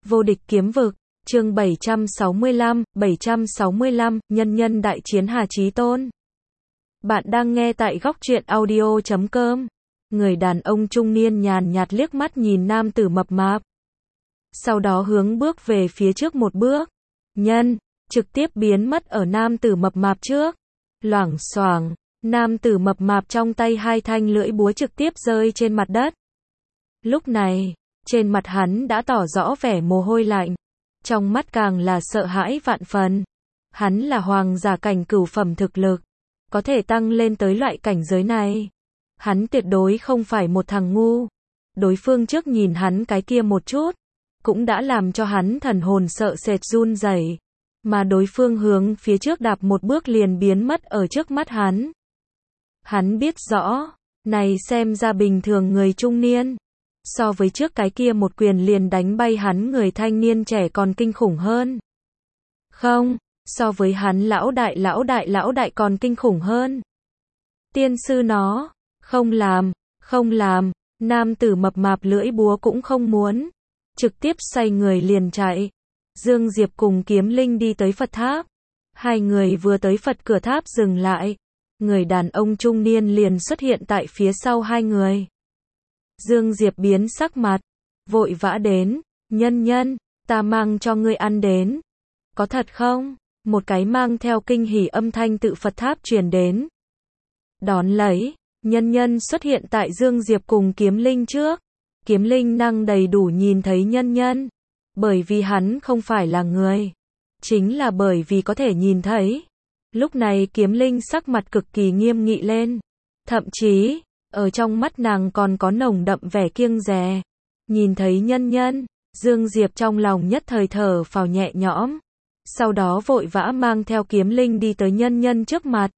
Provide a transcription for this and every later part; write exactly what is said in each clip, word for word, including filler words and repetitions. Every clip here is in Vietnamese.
Vô địch kiếm vực, chương bảy trăm sáu mươi lăm, bảy trăm sáu mươi lăm, nhân nhân đại chiến Hà Chí Tôn. Bạn đang nghe tại góc truyện audio chấm com. Người đàn ông trung niên nhàn nhạt liếc mắt nhìn nam tử mập mạp. Sau đó hướng bước về phía trước một bước. Nhân, trực tiếp biến mất ở nam tử mập mạp trước. Loảng xoảng, nam tử mập mạp trong tay hai thanh lưỡi búa trực tiếp rơi trên mặt đất. Lúc này, trên mặt hắn đã tỏ rõ vẻ mồ hôi lạnh, trong mắt càng là sợ hãi vạn phần. Hắn là hoàng giả cảnh cửu phẩm thực lực, có thể tăng lên tới loại cảnh giới này. Hắn tuyệt đối không phải một thằng ngu. Đối phương trước nhìn hắn cái kia một chút, cũng đã làm cho hắn thần hồn sợ sệt run rẩy, mà đối phương hướng phía trước đạp một bước liền biến mất ở trước mắt hắn. Hắn biết rõ, này xem ra bình thường người trung niên, so với trước cái kia một quyền liền đánh bay hắn người thanh niên trẻ còn kinh khủng hơn. Không, so với hắn lão đại lão đại lão đại còn kinh khủng hơn. Tiên sư nó, không làm, không làm, nam tử mập mạp lưỡi búa cũng không muốn, trực tiếp xoay người liền chạy. Dương Diệp cùng Kiếm Linh đi tới Phật tháp. Hai người vừa tới Phật cửa tháp dừng lại. Người đàn ông trung niên liền xuất hiện tại phía sau hai người. Dương Diệp biến sắc mặt, vội vã đến, nhân nhân, ta mang cho ngươi ăn đến. Có thật không? Một cái mang theo kinh hỉ âm thanh tự Phật tháp truyền đến. Đón lấy, nhân nhân xuất hiện tại Dương Diệp cùng Kiếm Linh trước. Kiếm Linh năng đầy đủ nhìn thấy nhân nhân, bởi vì hắn không phải là người, chính là bởi vì có thể nhìn thấy. Lúc này Kiếm Linh sắc mặt cực kỳ nghiêm nghị lên, thậm chí, ở trong mắt nàng còn có nồng đậm vẻ kiêng dè. Nhìn thấy nhân nhân, Dương Diệp trong lòng nhất thời thở phào nhẹ nhõm, sau đó vội vã mang theo Kiếm Linh đi tới nhân nhân trước mặt.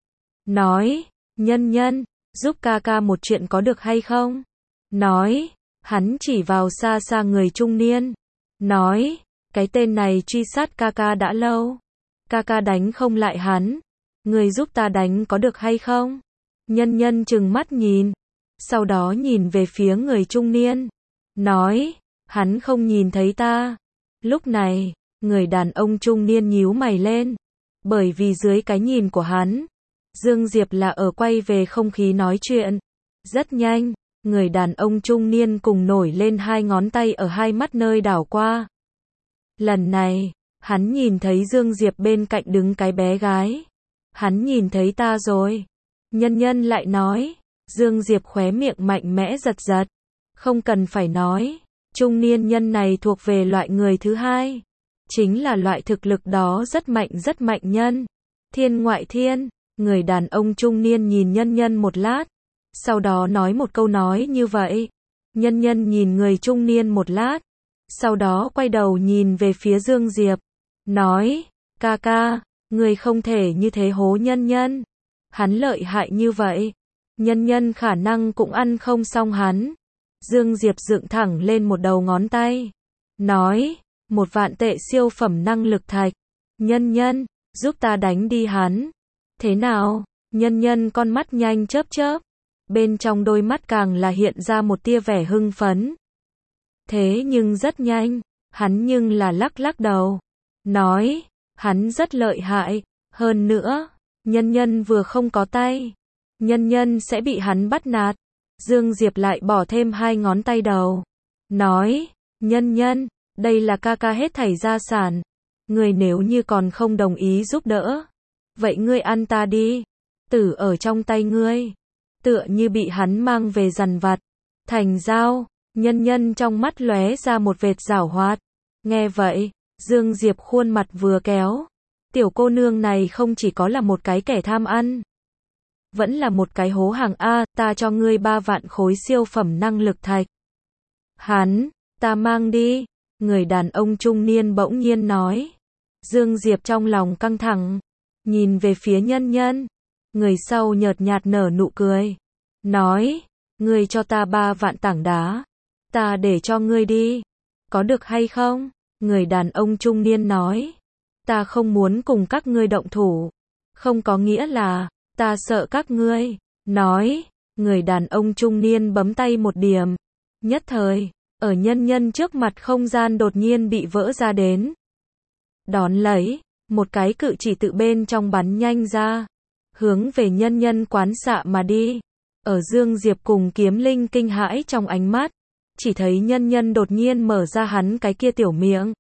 Nói, nhân nhân, giúp ca ca một chuyện có được hay không? Nói, hắn chỉ vào xa xa người trung niên. Nói, cái tên này truy sát ca ca đã lâu. Ca ca đánh không lại hắn. Người giúp ta đánh có được hay không? Nhân nhân trừng mắt nhìn. Sau đó nhìn về phía người trung niên. Nói, hắn không nhìn thấy ta. Lúc này, người đàn ông trung niên nhíu mày lên. Bởi vì dưới cái nhìn của hắn, Dương Diệp là ở quay về không khí nói chuyện. Rất nhanh, người đàn ông trung niên cùng nổi lên hai ngón tay ở hai mắt nơi đảo qua. Lần này, hắn nhìn thấy Dương Diệp bên cạnh đứng cái bé gái. Hắn nhìn thấy ta rồi. Nhân nhân lại nói. Dương Diệp khóe miệng mạnh mẽ giật giật. Không cần phải nói, trung niên nhân này thuộc về loại người thứ hai. Chính là loại thực lực đó rất mạnh rất mạnh nhân. Thiên ngoại thiên, người đàn ông trung niên nhìn nhân nhân một lát. Sau đó nói một câu nói như vậy. Nhân nhân nhìn người trung niên một lát. Sau đó quay đầu nhìn về phía Dương Diệp. Nói, ca ca, người không thể như thế hố nhân nhân. Hắn lợi hại như vậy. Nhân nhân khả năng cũng ăn không xong hắn. Dương Diệp dựng thẳng lên một đầu ngón tay. Nói, một vạn tệ siêu phẩm năng lực thạch. Nhân nhân, giúp ta đánh đi hắn. Thế nào? Nhân nhân con mắt nhanh chớp chớp. Bên trong đôi mắt càng là hiện ra một tia vẻ hưng phấn. Thế nhưng rất nhanh, hắn nhưng là lắc lắc đầu. Nói, hắn rất lợi hại. Hơn nữa, nhân nhân vừa không có tay, nhân nhân sẽ bị hắn bắt nạt. Dương Diệp lại bỏ thêm hai ngón tay đầu. Nói, nhân nhân, đây là ca ca hết thảy gia sản. Người nếu như còn không đồng ý giúp đỡ, vậy ngươi ăn ta đi. Tử ở trong tay ngươi. Tựa như bị hắn mang về dằn vặt. Thành giao, nhân nhân trong mắt lóe ra một vệt giảo hoạt. Nghe vậy, Dương Diệp khuôn mặt vừa kéo. Tiểu cô nương này không chỉ có là một cái kẻ tham ăn, vẫn là một cái hố hàng A, ta cho ngươi ba vạn khối siêu phẩm năng lực thạch. Hắn, ta mang đi. Người đàn ông trung niên bỗng nhiên nói. Dương Diệp trong lòng căng thẳng, nhìn về phía nhân nhân. Người sau nhợt nhạt nở nụ cười. Nói, ngươi cho ta ba vạn tảng đá. Ta để cho ngươi đi. Có được hay không? Người đàn ông trung niên nói. Ta không muốn cùng các ngươi động thủ. Không có nghĩa là, ta sợ các ngươi. Nói, người đàn ông trung niên bấm tay một điểm. Nhất thời, Ở nhân nhân trước mặt không gian đột nhiên bị vỡ ra đến. Đón lấy, một cái cự chỉ tự bên trong bắn nhanh ra, hướng về nhân nhân quán xạ mà đi. Ở Dương Diệp cùng Kiếm Linh kinh hãi trong ánh mắt, chỉ thấy nhân nhân đột nhiên mở ra hắn cái kia tiểu miệng.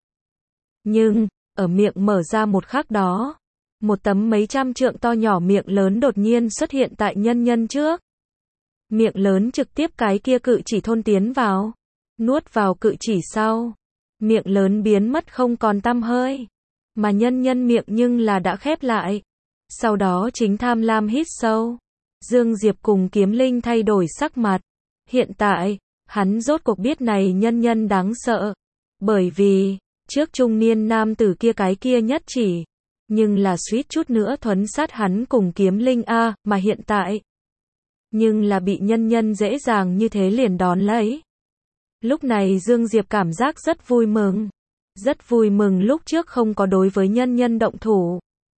Nhưng, ở miệng mở ra một khắc đó, một tấm mấy trăm trượng to nhỏ miệng lớn đột nhiên xuất hiện tại nhân nhân trước. Miệng lớn trực tiếp cái kia cự chỉ thôn tiến vào, nuốt vào cự chỉ sau. Miệng lớn biến mất không còn tăm hơi, mà nhân nhân miệng nhưng là đã khép lại. Sau đó chính tham lam hít sâu. Dương Diệp cùng Kiếm Linh thay đổi sắc mặt. Hiện tại, hắn rốt cuộc biết này nhân nhân đáng sợ. Bởi vì, trước trung niên nam tử kia cái kia nhất chỉ, nhưng là suýt chút nữa thuấn sát hắn cùng Kiếm Linh a, mà hiện tại, nhưng là bị nhân nhân dễ dàng như thế liền đón lấy. Lúc này Dương Diệp cảm giác rất vui mừng. Rất vui mừng lúc trước không có đối với nhân nhân động thủ.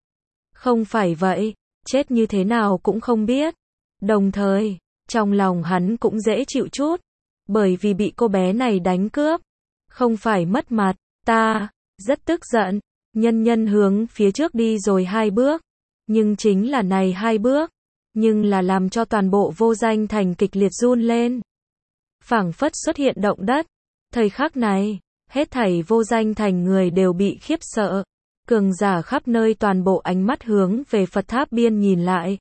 Không phải vậy, chết như thế nào cũng không biết. Đồng thời, trong lòng hắn cũng dễ chịu chút. Bởi vì bị cô bé này đánh cướp. Không phải mất mặt, ta, rất tức giận. Nhân nhân hướng phía trước đi rồi hai bước. Nhưng chính là này hai bước. Nhưng là làm cho toàn bộ Vô Danh Thành kịch liệt run lên. Phảng phất xuất hiện động đất. Thời khắc này, hết thảy Vô Danh Thành người đều bị khiếp sợ. Cường giả khắp nơi toàn bộ ánh mắt hướng về Phật tháp biên nhìn lại.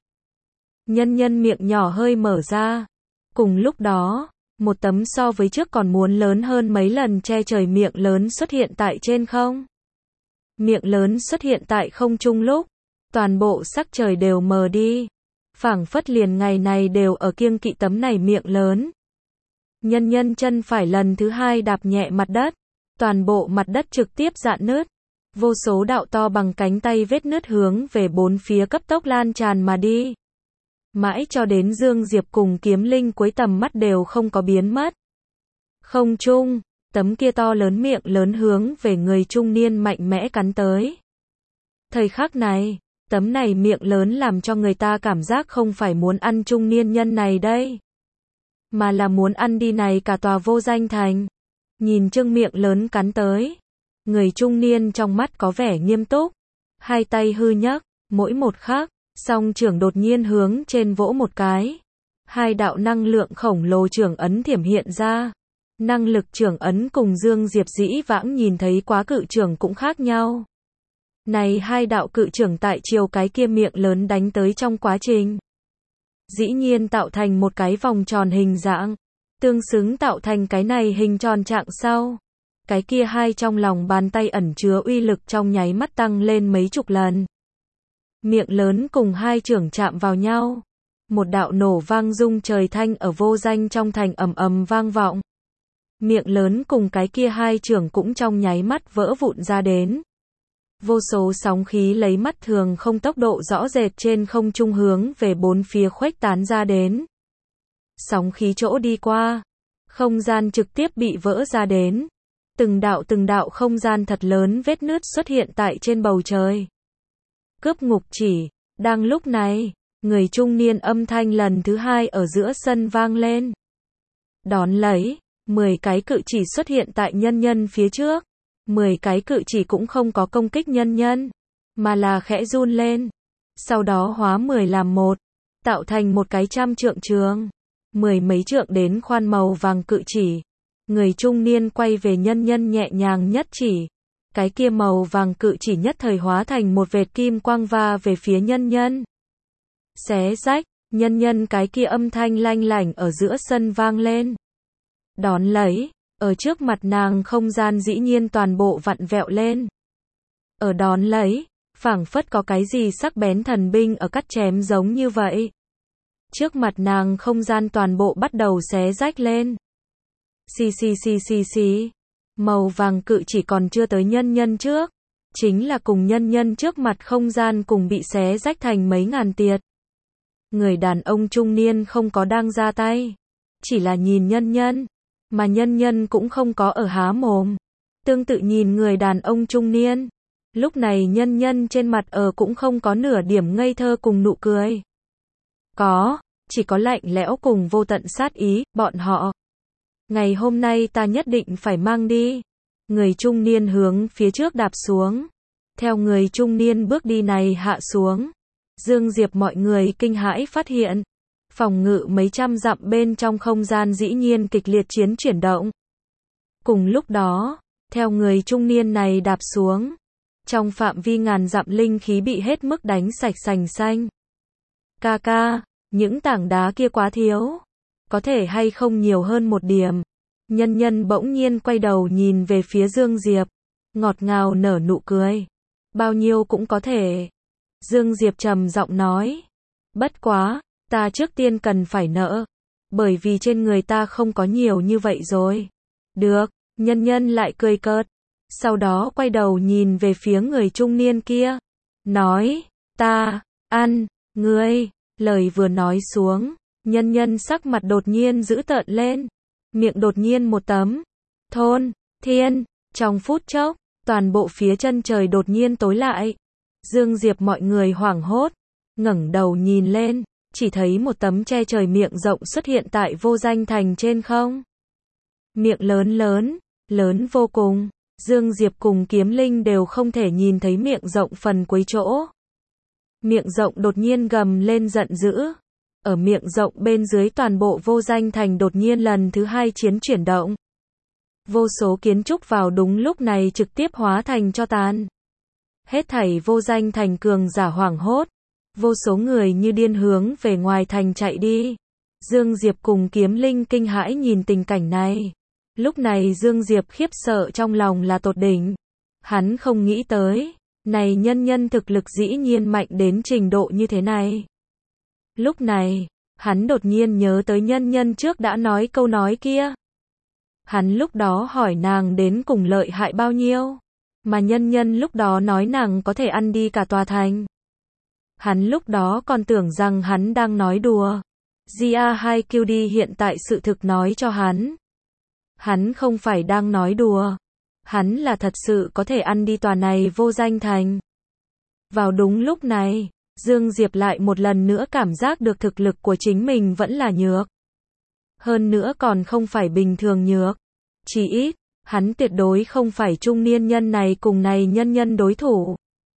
Nhân nhân miệng nhỏ hơi mở ra. Cùng lúc đó, một tấm so với trước còn muốn lớn hơn mấy lần che trời miệng lớn xuất hiện tại trên không. Miệng lớn xuất hiện tại không trung lúc, toàn bộ sắc trời đều mờ đi. Phảng phất liền ngày này đều ở kiêng kỵ tấm này miệng lớn. Nhân nhân chân phải lần thứ hai đạp nhẹ mặt đất. Toàn bộ mặt đất trực tiếp rạn nứt. Vô số đạo to bằng cánh tay vết nứt hướng về bốn phía cấp tốc lan tràn mà đi. Mãi cho đến Dương Diệp cùng Kiếm Linh cuối tầm mắt đều không có biến mất. Không trung, tấm kia to lớn miệng lớn hướng về người trung niên mạnh mẽ cắn tới. Thời khắc này, tấm này miệng lớn làm cho người ta cảm giác không phải muốn ăn trung niên nhân này đây, mà là muốn ăn đi này cả tòa Vô Danh Thành. Nhìn trương miệng lớn cắn tới, người trung niên trong mắt có vẻ nghiêm túc, hai tay hư nhấc, mỗi một khắc, song trưởng đột nhiên hướng trên vỗ một cái. Hai đạo năng lượng khổng lồ trưởng ấn thiểm hiện ra. Năng lực trưởng ấn cùng Dương Diệp dĩ vãng nhìn thấy quá cự trưởng cũng khác nhau. Này hai đạo cự trưởng tại chiều cái kia miệng lớn đánh tới trong quá trình, dĩ nhiên tạo thành một cái vòng tròn hình dạng. Tương xứng tạo thành cái này hình tròn trạng sau. Cái kia hai trong lòng bàn tay ẩn chứa uy lực trong nháy mắt tăng lên mấy chục lần. Miệng lớn cùng hai trưởng chạm vào nhau. Một đạo nổ vang rung trời thanh ở Vô Danh trong thành ầm ầm vang vọng. Miệng lớn cùng cái kia hai trưởng cũng trong nháy mắt vỡ vụn ra đến. Vô số sóng khí lấy mắt thường không tốc độ rõ rệt trên không trung hướng về bốn phía khuếch tán ra đến. Sóng khí chỗ đi qua, không gian trực tiếp bị vỡ ra đến. Từng đạo từng đạo không gian thật lớn vết nứt xuất hiện tại trên bầu trời. Cướp ngục chỉ, đang lúc này, người trung niên âm thanh lần thứ hai ở giữa sân vang lên. Đón lấy, mười cái cự chỉ xuất hiện tại nhân nhân phía trước. mười cái cự chỉ cũng không có công kích nhân nhân, mà là khẽ run lên. Sau đó hóa mười làm một, tạo thành một cái trăm trượng trường. Mười mấy trượng đến khoan màu vàng cự chỉ. Người trung niên quay về nhân nhân nhẹ nhàng nhất chỉ. Cái kia màu vàng cự chỉ nhất thời hóa thành một vệt kim quang va về phía nhân nhân. Xé rách, nhân nhân cái kia âm thanh lanh lảnh ở giữa sân vang lên. Đón lấy, ở trước mặt nàng không gian dĩ nhiên toàn bộ vặn vẹo lên. Ở đón lấy, phảng phất có cái gì sắc bén thần binh ở cắt chém giống như vậy. Trước mặt nàng không gian toàn bộ bắt đầu xé rách lên. Xì xì xì xì xì. Màu vàng cự chỉ còn chưa tới nhân nhân trước. Chính là cùng nhân nhân trước mặt không gian cùng bị xé rách thành mấy ngàn tiệt. Người đàn ông trung niên không có đang ra tay. Chỉ là nhìn nhân nhân. Mà nhân nhân cũng không có ở há mồm. Tương tự nhìn người đàn ông trung niên. Lúc này nhân nhân trên mặt ở cũng không có nửa điểm ngây thơ cùng nụ cười. Có, chỉ có lạnh lẽo cùng vô tận sát ý, bọn họ. Ngày hôm nay ta nhất định phải mang đi. Người trung niên hướng phía trước đạp xuống. Theo người trung niên bước đi này hạ xuống, Dương Diệp mọi người kinh hãi phát hiện, phòng ngự mấy trăm dặm bên trong không gian dĩ nhiên kịch liệt chiến chuyển động. Cùng lúc đó, theo người trung niên này đạp xuống, trong phạm vi ngàn dặm linh khí bị hết mức đánh sạch sành xanh. Ca ca, những tảng đá kia quá thiếu, có thể hay không nhiều hơn một điểm. Nhân nhân bỗng nhiên quay đầu nhìn về phía Dương Diệp, ngọt ngào nở nụ cười. Bao nhiêu cũng có thể. Dương Diệp trầm giọng nói. Bất quá, ta trước tiên cần phải nợ, bởi vì trên người ta không có nhiều như vậy rồi. Được, nhân nhân lại cười cợt. Sau đó quay đầu nhìn về phía người trung niên kia. Nói, ta, ăn, ngươi. Lời vừa nói xuống, nhân nhân sắc mặt đột nhiên dữ tợn lên. Miệng đột nhiên một tấm. Thôn, thiên, trong phút chốc, toàn bộ phía chân trời đột nhiên tối lại. Dương Diệp mọi người hoảng hốt, ngẩng đầu nhìn lên, chỉ thấy một tấm che trời miệng rộng xuất hiện tại vô danh thành trên không. Miệng lớn lớn, lớn vô cùng. Dương Diệp cùng Kiếm Linh đều không thể nhìn thấy miệng rộng phần cuối chỗ. Miệng rộng đột nhiên gầm lên giận dữ. Ở miệng rộng bên dưới toàn bộ vô danh thành đột nhiên lần thứ hai chiến chuyển động. Vô số kiến trúc vào đúng lúc này trực tiếp hóa thành tro tàn. Hết thảy vô danh thành cường giả hoảng hốt. Vô số người như điên hướng về ngoài thành chạy đi. Dương Diệp cùng Kiếm Linh kinh hãi nhìn tình cảnh này. Lúc này Dương Diệp khiếp sợ trong lòng là tột đỉnh. Hắn không nghĩ tới, này nhân nhân thực lực dĩ nhiên mạnh đến trình độ như thế này. Lúc này, hắn đột nhiên nhớ tới nhân nhân trước đã nói câu nói kia. Hắn lúc đó hỏi nàng đến cùng lợi hại bao nhiêu, mà nhân nhân lúc đó nói nàng có thể ăn đi cả tòa thành. Hắn lúc đó còn tưởng rằng hắn đang nói đùa. giê a hai Q D hiện tại sự thực nói cho hắn. Hắn không phải đang nói đùa. Hắn là thật sự có thể ăn đi tòa này vô danh thành. Vào đúng lúc này, Dương Diệp lại một lần nữa cảm giác được thực lực của chính mình vẫn là nhược. Hơn nữa còn không phải bình thường nhược. Chỉ ít, hắn tuyệt đối không phải trung niên nhân này cùng này nhân nhân đối thủ.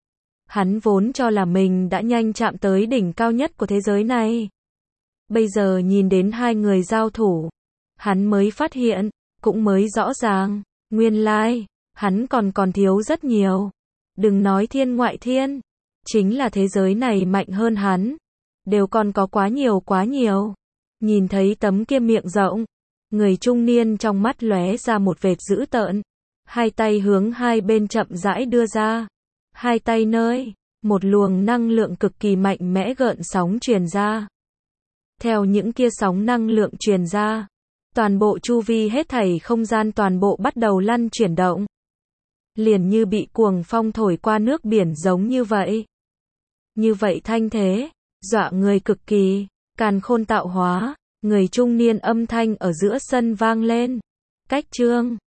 Hắn vốn cho là mình đã nhanh chạm tới đỉnh cao nhất của thế giới này. Bây giờ nhìn đến hai người giao thủ, hắn mới phát hiện, cũng mới rõ ràng, nguyên lai, hắn còn còn thiếu rất nhiều. Đừng nói thiên ngoại thiên, chính là thế giới này mạnh hơn hắn, đều còn có quá nhiều quá nhiều. Nhìn thấy tấm kia miệng rộng, người trung niên trong mắt lóe ra một vệt dữ tợn, hai tay hướng hai bên chậm rãi đưa ra. Hai tay nơi, một luồng năng lượng cực kỳ mạnh mẽ gợn sóng truyền ra. Theo những kia sóng năng lượng truyền ra, toàn bộ chu vi hết thảy không gian toàn bộ bắt đầu lăn chuyển động. Liền như bị cuồng phong thổi qua nước biển giống như vậy. Như vậy thanh thế, dọa người cực kỳ, càn khôn tạo hóa, người trung niên âm thanh ở giữa sân vang lên. Cách chương